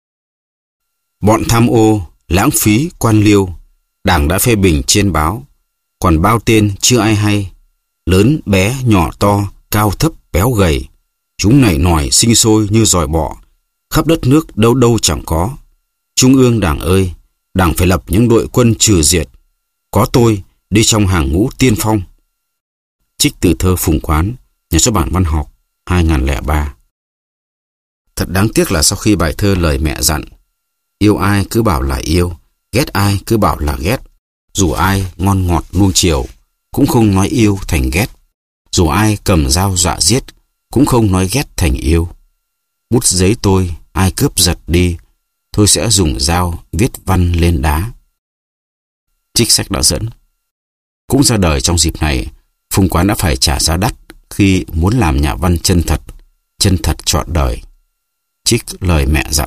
Bọn tham ô, lãng phí, quan liêu, Đảng đã phê bình trên báo, còn bao tên chưa ai hay, lớn bé nhỏ to, cao thấp béo gầy, chúng nảy nòi sinh sôi như giòi bọ, khắp đất nước đâu đâu chẳng có. Trung ương Đảng ơi, Đảng phải lập những đội quân trừ diệt, có tôi đi trong hàng ngũ tiên phong. Trích từ thơ Phùng Quán, Nhà xuất bản Văn học, hai không không ba. Thật đáng tiếc là sau khi bài thơ lời mẹ dặn, yêu ai cứ bảo là yêu, ghét ai cứ bảo là ghét, dù ai ngon ngọt nuông chiều, cũng không nói yêu thành ghét, dù ai cầm dao dọa giết, cũng không nói ghét thành yêu. Bút giấy tôi ai cướp giật đi, tôi sẽ dùng dao viết văn lên đá. Trích sách đã dẫn. Cũng ra đời trong dịp này, Phùng Quán đã phải trả giá đắt khi muốn làm nhà văn chân thật, chân thật trọn đời. Trích lời mẹ dặn.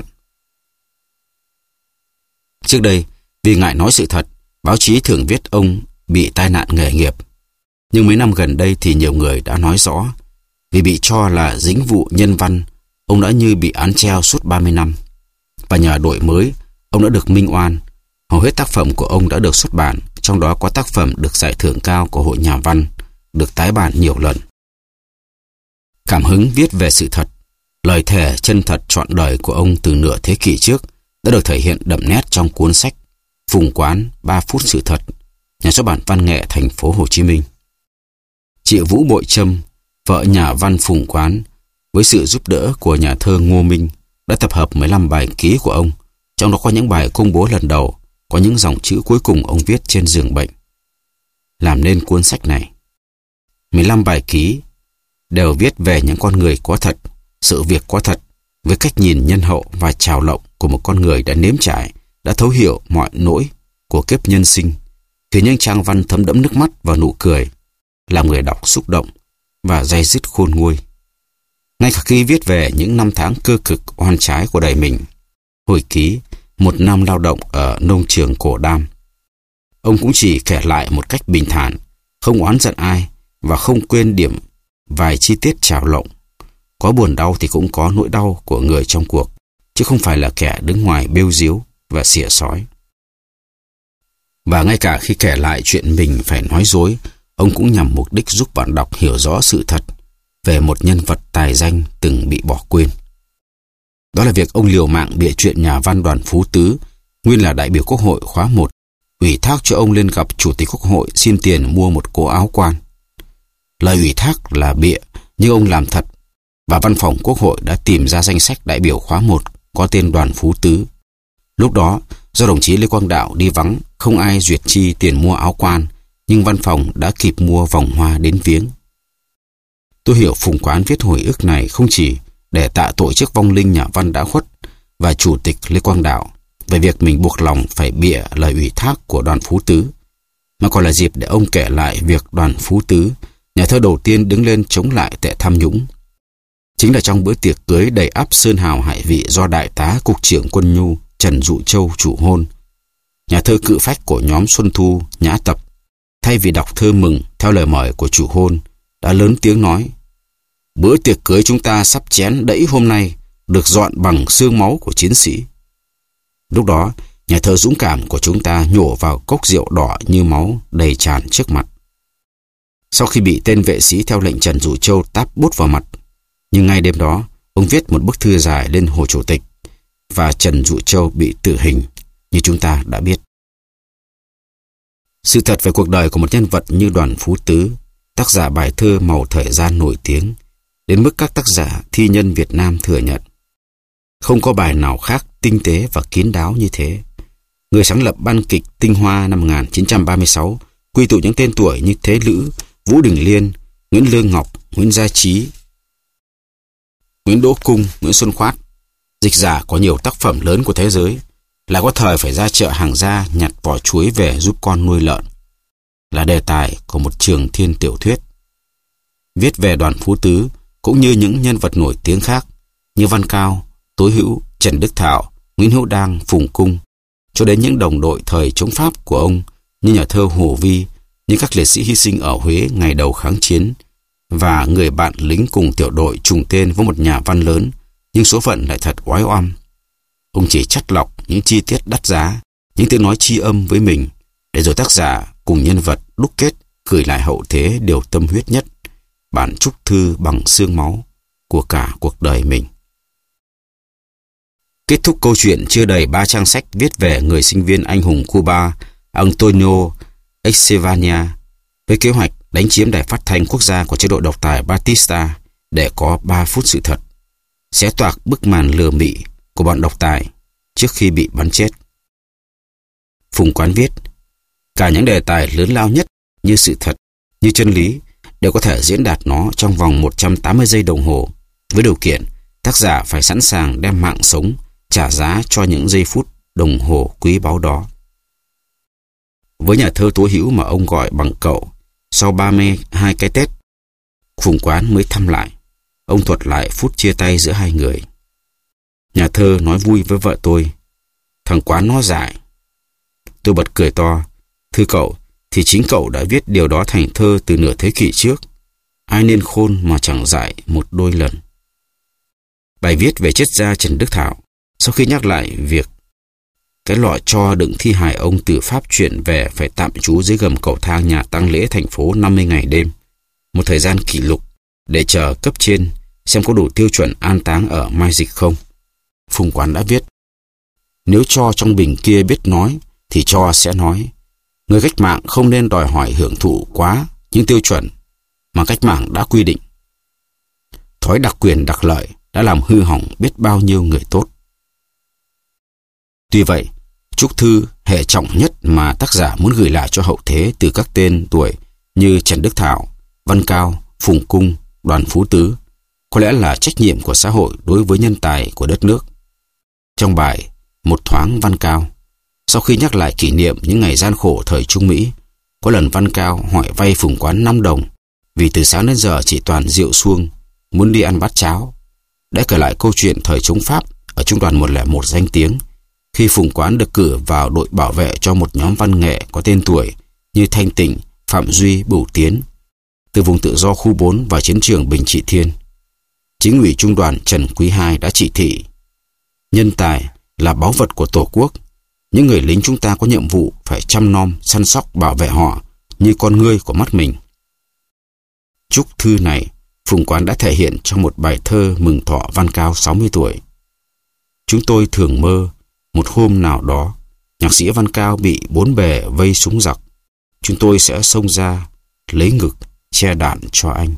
Trước đây, vì ngại nói sự thật, báo chí thường viết ông bị tai nạn nghề nghiệp. Nhưng mấy năm gần đây thì nhiều người đã nói rõ, vì bị cho là dính vụ nhân văn, ông đã như bị án treo suốt ba mươi năm. Và nhờ đổi mới, ông đã được minh oan. Hầu hết tác phẩm của ông đã được xuất bản, trong đó có tác phẩm được giải thưởng cao của Hội Nhà văn, được tái bản nhiều lần. Cảm hứng viết về sự thật, lời thề chân thật trọn đời của ông từ nửa thế kỷ trước đã được thể hiện đậm nét trong cuốn sách Phùng Quán ba phút sự thật, Nhà xuất bản Văn nghệ thành phố Hồ Chí Minh. Chị Vũ Bội Trâm, vợ nhà văn Phùng Quán, với sự giúp đỡ của nhà thơ Ngô Minh, đã tập hợp mười lăm bài ký của ông, trong đó có những bài công bố lần đầu, có những dòng chữ cuối cùng ông viết trên giường bệnh. Làm nên cuốn sách này, mười lăm bài ký đều viết về những con người có thật, sự việc có thật, với cách nhìn nhân hậu và trào lộng của một con người đã nếm trải, đã thấu hiểu mọi nỗi của kiếp nhân sinh, khiến những trang văn thấm đẫm nước mắt và nụ cười, làm người đọc xúc động, và day dứt khôn nguôi. Ngay cả khi viết về những năm tháng cơ cực oan trái của đời mình, hồi ký một năm lao động ở nông trường Cổ Đam, ông cũng chỉ kể lại một cách bình thản, không oán giận ai và không quên điểm vài chi tiết trào lộng. Có buồn đau thì cũng có nỗi đau của người trong cuộc, chứ không phải là kẻ đứng ngoài bêu díu và xỉa sói. Và ngay cả khi kể lại chuyện mình phải nói dối, ông cũng nhằm mục đích giúp bạn đọc hiểu rõ sự thật về một nhân vật tài danh từng bị bỏ quên. Đó là việc ông liều mạng bịa chuyện nhà văn Đoàn Phú Tứ, nguyên là đại biểu Quốc hội khóa một, ủy thác cho ông lên gặp Chủ tịch Quốc hội xin tiền mua một cố áo quan. Lời ủy thác là bịa, nhưng ông làm thật, và văn phòng Quốc hội đã tìm ra danh sách đại biểu khóa một có tên Đoàn Phú Tứ. Lúc đó, do đồng chí Lê Quang Đạo đi vắng, không ai duyệt chi tiền mua áo quan, nhưng văn phòng đã kịp mua vòng hoa đến viếng. Tôi hiểu Phùng Quán viết hồi ức này không chỉ để tạ tội trước vong linh nhà văn đã khuất và Chủ tịch Lê Quang Đạo về việc mình buộc lòng phải bịa lời ủy thác của Đoàn Phú Tứ, mà còn là dịp để ông kể lại việc Đoàn Phú Tứ, nhà thơ đầu tiên đứng lên chống lại tệ tham nhũng. Chính là trong bữa tiệc cưới đầy ắp sơn hào hải vị do Đại tá Cục trưởng Quân Nhu Trần Dụ Châu chủ hôn, nhà thơ cự phách của nhóm Xuân Thu Nhã Tập, thay vì đọc thơ mừng theo lời mời của chủ hôn, đã lớn tiếng nói: "Bữa tiệc cưới chúng ta sắp chén đẫy hôm nay được dọn bằng xương máu của chiến sĩ." Lúc đó, nhà thơ dũng cảm của chúng ta nhổ vào cốc rượu đỏ như máu đầy tràn trước mặt. Sau khi bị tên vệ sĩ theo lệnh Trần Dụ Châu táp bút vào mặt, nhưng ngay đêm đó, ông viết một bức thư dài lên Hồ Chủ tịch, và Trần Dụ Châu bị tử hình, như chúng ta đã biết. Sự thật về cuộc đời của một nhân vật như Đoàn Phú Tứ, tác giả bài thơ Màu Thời Gian nổi tiếng, đến mức các tác giả thi nhân Việt Nam thừa nhận. Không có bài nào khác tinh tế và kín đáo như thế. Người sáng lập ban kịch Tinh Hoa năm một nghìn chín trăm ba mươi sáu quy tụ những tên tuổi như Thế Lữ, Vũ Đình Liên, Nguyễn Lương Ngọc, Nguyễn Gia Trí, Nguyễn Đỗ Cung, Nguyễn Xuân Khoát, dịch giả có nhiều tác phẩm lớn của thế giới, lại có thời phải ra chợ hàng gia nhặt vỏ chuối về giúp con nuôi lợn, là đề tài của một trường thiên tiểu thuyết. Viết về Đoàn Phú Tứ cũng như những nhân vật nổi tiếng khác như Văn Cao, Tố Hữu, Trần Đức Thảo, Nguyễn Hữu Đang, Phùng Cung, cho đến những đồng đội thời chống Pháp của ông như nhà thơ Hồ Vi, như các liệt sĩ hy sinh ở Huế ngày đầu kháng chiến, và người bạn lính cùng tiểu đội trùng tên với một nhà văn lớn, nhưng số phận lại thật oái oăm. Ông chỉ chắt lọc những chi tiết đắt giá, những tiếng nói tri âm với mình, để rồi tác giả cùng nhân vật đúc kết gửi lại hậu thế điều tâm huyết nhất, bản chúc thư bằng xương máu của cả cuộc đời mình. Kết thúc câu chuyện chưa đầy ba trang sách viết về người sinh viên anh hùng Cuba Antonio Echevarria với kế hoạch đánh chiếm đài phát thanh quốc gia của chế độ độc tài Batista để có ba phút sự thật, xé toạc bức màn lừa mị của bọn độc tài trước khi bị bắn chết. Phùng Quán viết, cả những đề tài lớn lao nhất như sự thật, như chân lý đều có thể diễn đạt nó trong vòng một trăm tám mươi giây đồng hồ, với điều kiện tác giả phải sẵn sàng đem mạng sống trả giá cho những giây phút đồng hồ quý báu đó. Với nhà thơ Tố Hữu mà ông gọi bằng cậu, sau ba mươi hai cái Tết, Phùng Quán mới thăm lại. Ông thuật lại phút chia tay giữa hai người. Nhà thơ nói vui với vợ tôi, thằng Quán nó dại. Tôi bật cười to, thưa cậu, thì chính cậu đã viết điều đó thành thơ từ nửa thế kỷ trước. Ai nên khôn mà chẳng dại một đôi lần. Bài viết về triết gia Trần Đức Thảo, sau khi nhắc lại việc cái lọ tro đựng thi hài ông từ Pháp chuyển về phải tạm trú dưới gầm cầu thang nhà tang lễ thành phố năm mươi ngày đêm, một thời gian kỷ lục để chờ cấp trên xem có đủ tiêu chuẩn an táng ở Mai Dịch không. Phùng Quán đã viết, nếu tro trong bình kia biết nói thì tro sẽ nói. Người cách mạng không nên đòi hỏi hưởng thụ quá những tiêu chuẩn mà cách mạng đã quy định. Thói đặc quyền đặc lợi đã làm hư hỏng biết bao nhiêu người tốt. Tuy vậy, chúc thư hệ trọng nhất mà tác giả muốn gửi lại cho hậu thế từ các tên tuổi như Trần Đức Thảo, Văn Cao, Phùng Cung, Đoàn Phú Tứ có lẽ là trách nhiệm của xã hội đối với nhân tài của đất nước. Trong bài Một thoáng Văn Cao, sau khi nhắc lại kỷ niệm những ngày gian khổ thời Trung Mỹ, có lần Văn Cao hỏi vay Phùng Quán năm đồng vì từ sáng đến giờ chỉ toàn rượu suông, muốn đi ăn bát cháo. Đã kể lại câu chuyện thời chống Pháp ở trung đoàn một không một danh tiếng, khi Phùng Quán được cử vào đội bảo vệ cho một nhóm văn nghệ có tên tuổi như Thanh Tịnh, Phạm Duy, Bửu Tiến, từ vùng tự do khu bốn vào chiến trường Bình Trị Thiên. Chính ủy trung đoàn Trần Quý hai đã chỉ thị: nhân tài là báu vật của Tổ quốc. Những người lính chúng ta có nhiệm vụ phải chăm nom, săn sóc, bảo vệ họ như con ngươi của mắt mình. Chúc thư này, Phùng Quán đã thể hiện trong một bài thơ mừng thọ Văn Cao sáu mươi tuổi. Chúng tôi thường mơ một hôm nào đó, nhạc sĩ Văn Cao bị bốn bề vây súng giặc. Chúng tôi sẽ xông ra, lấy ngực, che đạn cho anh.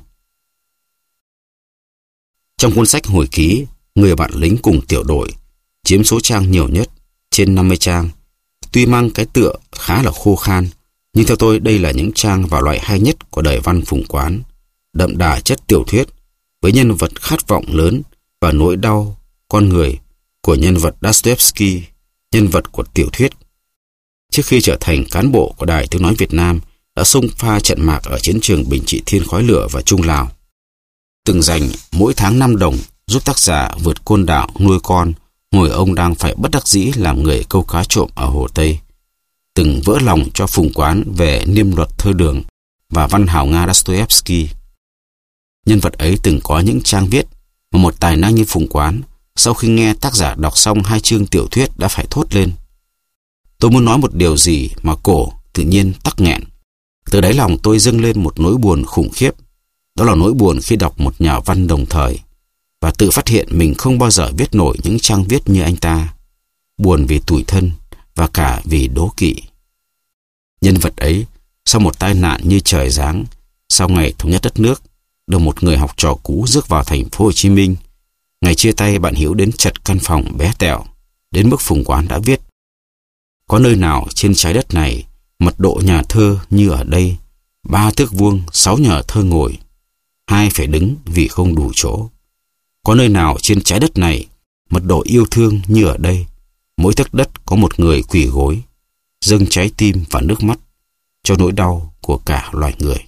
Trong cuốn sách hồi ký Người bạn lính cùng tiểu đội, chiếm số trang nhiều nhất, trên năm mươi trang. Tuy mang cái tựa khá là khô khan, nhưng theo tôi đây là những trang vào loại hay nhất của đời văn Phùng Quán, đậm đà chất tiểu thuyết, với nhân vật khát vọng lớn và nỗi đau con người của nhân vật Dostoevsky, nhân vật của tiểu thuyết. Trước khi trở thành cán bộ của Đài Tiếng Nói Việt Nam, đã xông pha trận mạc ở chiến trường Bình Trị Thiên khói lửa và Trung Lào. Từng dành mỗi tháng năm đồng giúp tác giả vượt côn đảo nuôi con, hồi ông đang phải bất đắc dĩ làm người câu cá trộm ở Hồ Tây. Từng vỡ lòng cho Phùng Quán về niêm luật thơ đường và văn hào Nga Dostoevsky. Nhân vật ấy từng có những trang viết mà một tài năng như Phùng Quán sau khi nghe tác giả đọc xong hai chương tiểu thuyết đã phải thốt lên: tôi muốn nói một điều gì mà cổ tự nhiên tắc nghẹn. Từ đáy lòng tôi dâng lên một nỗi buồn khủng khiếp. Đó là nỗi buồn khi đọc một nhà văn đồng thời và tự phát hiện mình không bao giờ viết nổi những trang viết như anh ta. Buồn vì tủi thân và cả vì đố kỵ. Nhân vật ấy, sau một tai nạn như trời giáng, sau ngày thống nhất đất nước, được một người học trò cũ rước vào thành phố Hồ Chí Minh. Ngày chia tay, bạn Hiếu đến chật căn phòng bé tẹo, đến mức Phùng Quán đã viết: có nơi nào trên trái đất này mật độ nhà thơ như ở đây, ba thước vuông, sáu nhà thơ ngồi, hai phải đứng vì không đủ chỗ. Có nơi nào trên trái đất này mật độ yêu thương như ở đây, mỗi tấc đất có một người quỳ gối, dâng trái tim và nước mắt cho nỗi đau của cả loài người.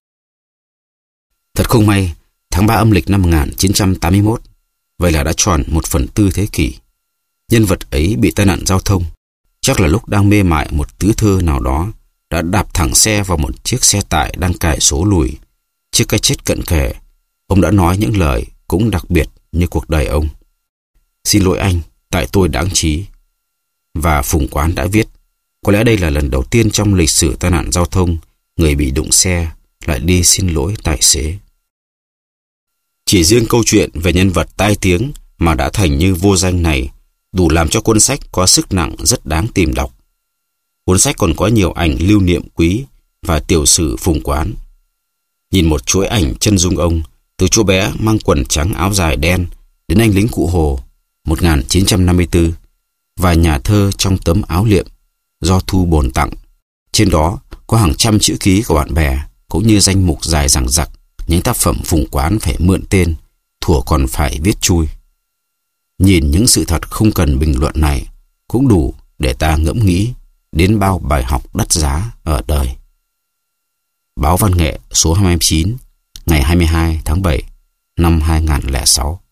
Thật không may, tháng ba âm lịch năm một nghìn chín trăm tám mươi mốt, vậy là đã tròn một phần tư thế kỷ. Nhân vật ấy bị tai nạn giao thông, chắc là lúc đang mê mải một tứ thơ nào đó, đã đạp thẳng xe vào một chiếc xe tải đang cài số lùi. Trước cái chết cận kề, ông đã nói những lời cũng đặc biệt như cuộc đời ông: xin lỗi anh, tại tôi đáng trí. Và Phùng Quán đã viết: có lẽ đây là lần đầu tiên trong lịch sử tai nạn giao thông, người bị đụng xe lại đi xin lỗi tài xế. Chỉ riêng câu chuyện về nhân vật tai tiếng mà đã thành như vô danh này đủ làm cho cuốn sách có sức nặng rất đáng tìm đọc. Cuốn sách còn có nhiều ảnh lưu niệm quý và tiểu sử Phùng Quán. Nhìn một chuỗi ảnh chân dung ông, từ chú bé mang quần trắng áo dài đen đến anh lính cụ Hồ một nghìn chín trăm năm mươi tư, và nhà thơ trong tấm áo liệm do Thu Bồn tặng. Trên đó có hàng trăm chữ ký của bạn bè, cũng như danh mục dài dằng dặc những tác phẩm Phùng Quán phải mượn tên, thuở còn phải viết chui. Nhìn những sự thật không cần bình luận này cũng đủ để ta ngẫm nghĩ đến bao bài học đắt giá ở đời. Báo Văn nghệ số hai mươi chín, ngày hai mươi hai tháng bảy năm hai nghìn không trăm lẻ sáu.